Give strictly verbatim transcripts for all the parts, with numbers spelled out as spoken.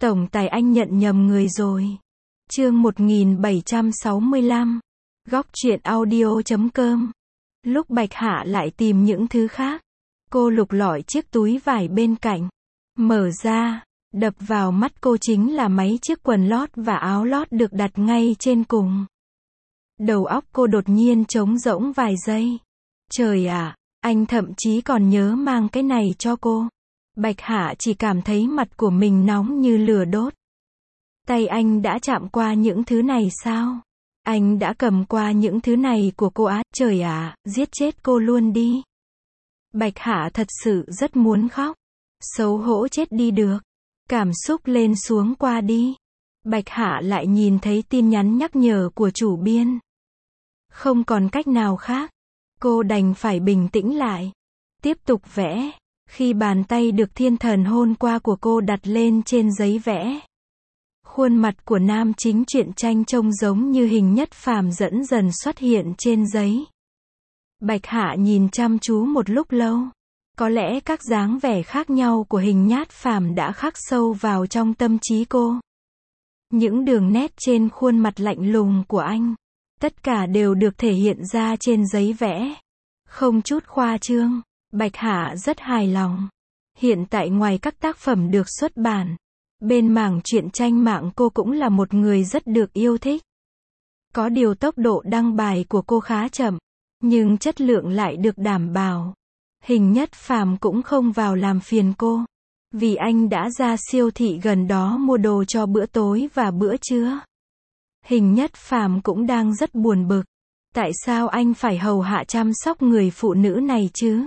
Tổng tài anh nhận nhầm người rồi. Chương một nghìn bảy trăm sáu mươi lăm. Góc truyện audio chấm com. Lúc Bạch Hạ lại tìm những thứ khác, cô lục lọi chiếc túi vải bên cạnh. Mở ra, đập vào mắt cô chính là mấy chiếc quần lót và áo lót được đặt ngay trên cùng. Đầu óc cô đột nhiên trống rỗng vài giây. Trời ạ, anh thậm chí còn nhớ mang cái này cho cô. Bạch Hạ chỉ cảm thấy mặt của mình nóng như lửa đốt. Tay anh đã chạm qua những thứ này sao? Anh đã cầm qua những thứ này của cô á? Trời ạ, giết chết cô luôn đi. Bạch Hạ thật sự rất muốn khóc. Xấu hổ chết đi được. Cảm xúc lên xuống qua đi. Bạch Hạ lại nhìn thấy tin nhắn nhắc nhở của chủ biên. Không còn cách nào khác. Cô đành phải bình tĩnh lại. Tiếp tục vẽ. Khi bàn tay được thiên thần hôn qua của cô đặt lên trên giấy vẽ, khuôn mặt của nam chính truyện tranh trông giống như Hình Nhất Phàm dần dần xuất hiện trên giấy. Bạch Hạ nhìn chăm chú một lúc lâu. Có lẽ các dáng vẻ khác nhau của Hình Nhất Phàm đã khắc sâu vào trong tâm trí cô. Những đường nét trên khuôn mặt lạnh lùng của anh, tất cả đều được thể hiện ra trên giấy vẽ. Không chút khoa trương. Bạch Hạ rất hài lòng. Hiện tại ngoài các tác phẩm được xuất bản, bên mảng truyện tranh mạng cô cũng là một người rất được yêu thích. Có điều tốc độ đăng bài của cô khá chậm, nhưng chất lượng lại được đảm bảo. Hình Nhất Phàm cũng không vào làm phiền cô, vì anh đã ra siêu thị gần đó mua đồ cho bữa tối và bữa trưa. Hình Nhất Phàm cũng đang rất buồn bực. Tại sao anh phải hầu hạ chăm sóc người phụ nữ này chứ?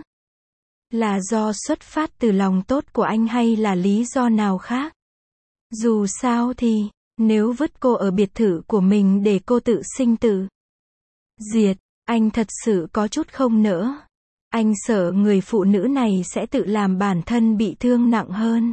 Là do xuất phát từ lòng tốt của anh hay là lý do nào khác? Dù sao thì, nếu vứt cô ở biệt thự của mình để cô tự sinh tự diệt, anh thật sự có chút không nỡ. Anh sợ người phụ nữ này sẽ tự làm bản thân bị thương nặng hơn.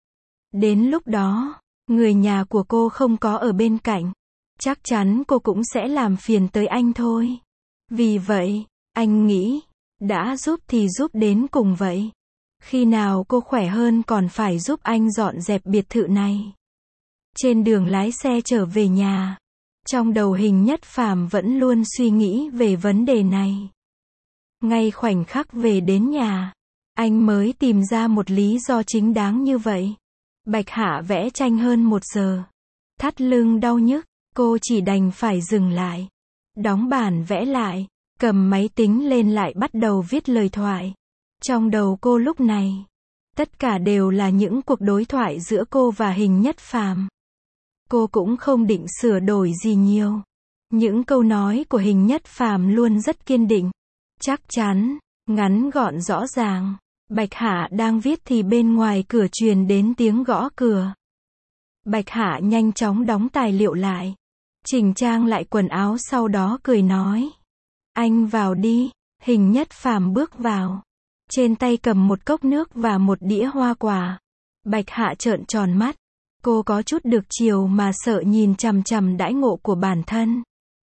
Đến lúc đó, người nhà của cô không có ở bên cạnh, chắc chắn cô cũng sẽ làm phiền tới anh thôi. Vì vậy, anh nghĩ, đã giúp thì giúp đến cùng vậy. Khi nào cô khỏe hơn còn phải giúp anh dọn dẹp biệt thự này. Trên đường lái xe trở về nhà, trong đầu Hình Nhất Phàm vẫn luôn suy nghĩ về vấn đề này. Ngay khoảnh khắc về đến nhà, anh mới tìm ra một lý do chính đáng như vậy. Bạch Hạ vẽ tranh hơn một giờ. Thắt lưng đau nhức, cô chỉ đành phải dừng lại. Đóng bản vẽ lại. Cầm máy tính lên lại bắt đầu viết lời thoại. Trong đầu cô lúc này, tất cả đều là những cuộc đối thoại giữa cô và Hình Nhất Phàm. Cô cũng không định sửa đổi gì nhiều. Những câu nói của Hình Nhất Phàm luôn rất kiên định, chắc chắn, ngắn gọn rõ ràng. Bạch Hạ đang viết thì bên ngoài cửa truyền đến tiếng gõ cửa. Bạch Hạ nhanh chóng đóng tài liệu lại, chỉnh trang lại quần áo, sau đó cười nói. Anh vào đi. Hình Nhất Phàm bước vào. Trên tay cầm một cốc nước và một đĩa hoa quả. Bạch Hạ trợn tròn mắt. Cô có chút được chiều mà sợ nhìn chằm chằm đãi ngộ của bản thân.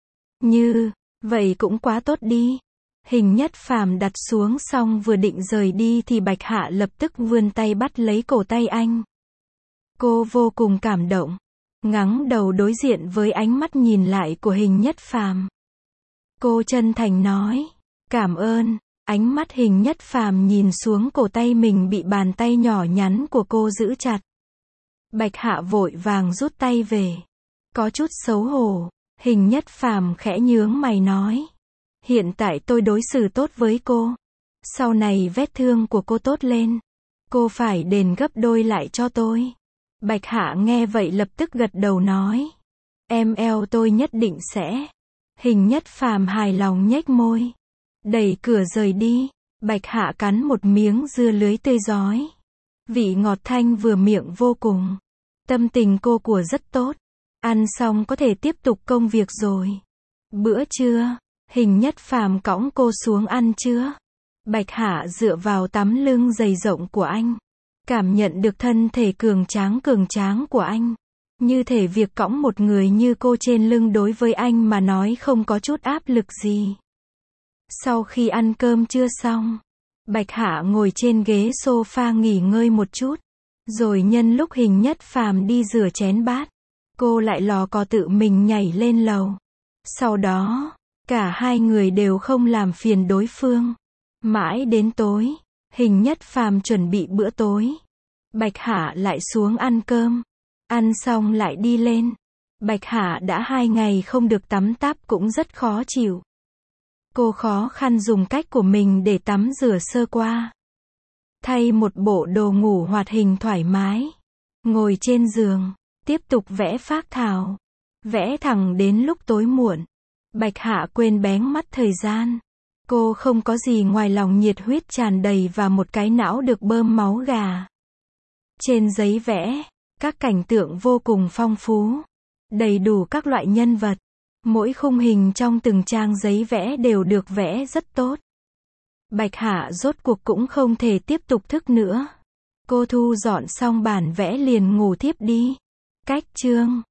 Như, vậy cũng quá tốt đi. Hình Nhất Phàm đặt xuống xong vừa định rời đi thì Bạch Hạ lập tức vươn tay bắt lấy cổ tay anh. Cô vô cùng cảm động. Ngẩng đầu đối diện với ánh mắt nhìn lại của Hình Nhất Phàm. Cô chân thành nói, cảm ơn. Ánh mắt Hình Nhất Phàm nhìn xuống cổ tay mình bị bàn tay nhỏ nhắn của cô giữ chặt. Bạch Hạ vội vàng rút tay về. Có chút xấu hổ, Hình Nhất Phàm khẽ nhướng mày nói. Hiện tại tôi đối xử tốt với cô. Sau này vết thương của cô tốt lên, cô phải đền gấp đôi lại cho tôi. Bạch Hạ nghe vậy lập tức gật đầu nói. Em eo tôi nhất định sẽ. Hình Nhất Phàm hài lòng nhếch môi, đẩy cửa rời đi. Bạch Hạ cắn một miếng dưa lưới tươi rói. Vị ngọt thanh vừa miệng vô cùng. Tâm tình cô của rất tốt. Ăn xong có thể tiếp tục công việc rồi. Bữa trưa, Hình Nhất Phàm cõng cô xuống ăn trưa. Bạch Hạ dựa vào tấm lưng dày rộng của anh, cảm nhận được thân thể cường tráng cường tráng của anh. Như thể việc cõng một người như cô trên lưng đối với anh mà nói không có chút áp lực gì. Sau khi ăn cơm trưa xong, Bạch Hạ ngồi trên ghế sofa nghỉ ngơi một chút. Rồi nhân lúc Hình Nhất Phàm đi rửa chén bát, cô lại lò cò tự mình nhảy lên lầu. Sau đó, cả hai người đều không làm phiền đối phương. Mãi đến tối, Hình Nhất Phàm chuẩn bị bữa tối. Bạch Hạ lại xuống ăn cơm. Ăn xong lại đi lên. Bạch Hạ đã hai ngày không được tắm táp cũng rất khó chịu. Cô khó khăn dùng cách của mình để tắm rửa sơ qua. Thay một bộ đồ ngủ hoạt hình thoải mái. Ngồi trên giường, tiếp tục vẽ phác thảo. Vẽ thẳng đến lúc tối muộn. Bạch Hạ quên bén mắt thời gian. Cô không có gì ngoài lòng nhiệt huyết tràn đầy và một cái não được bơm máu gà. Trên giấy vẽ, các cảnh tượng vô cùng phong phú. Đầy đủ các loại nhân vật. Mỗi khung hình trong từng trang giấy vẽ đều được vẽ rất tốt. Bạch Hạ rốt cuộc cũng không thể tiếp tục thức nữa. Cô thu dọn xong bản vẽ liền ngủ thiếp đi. Cách chương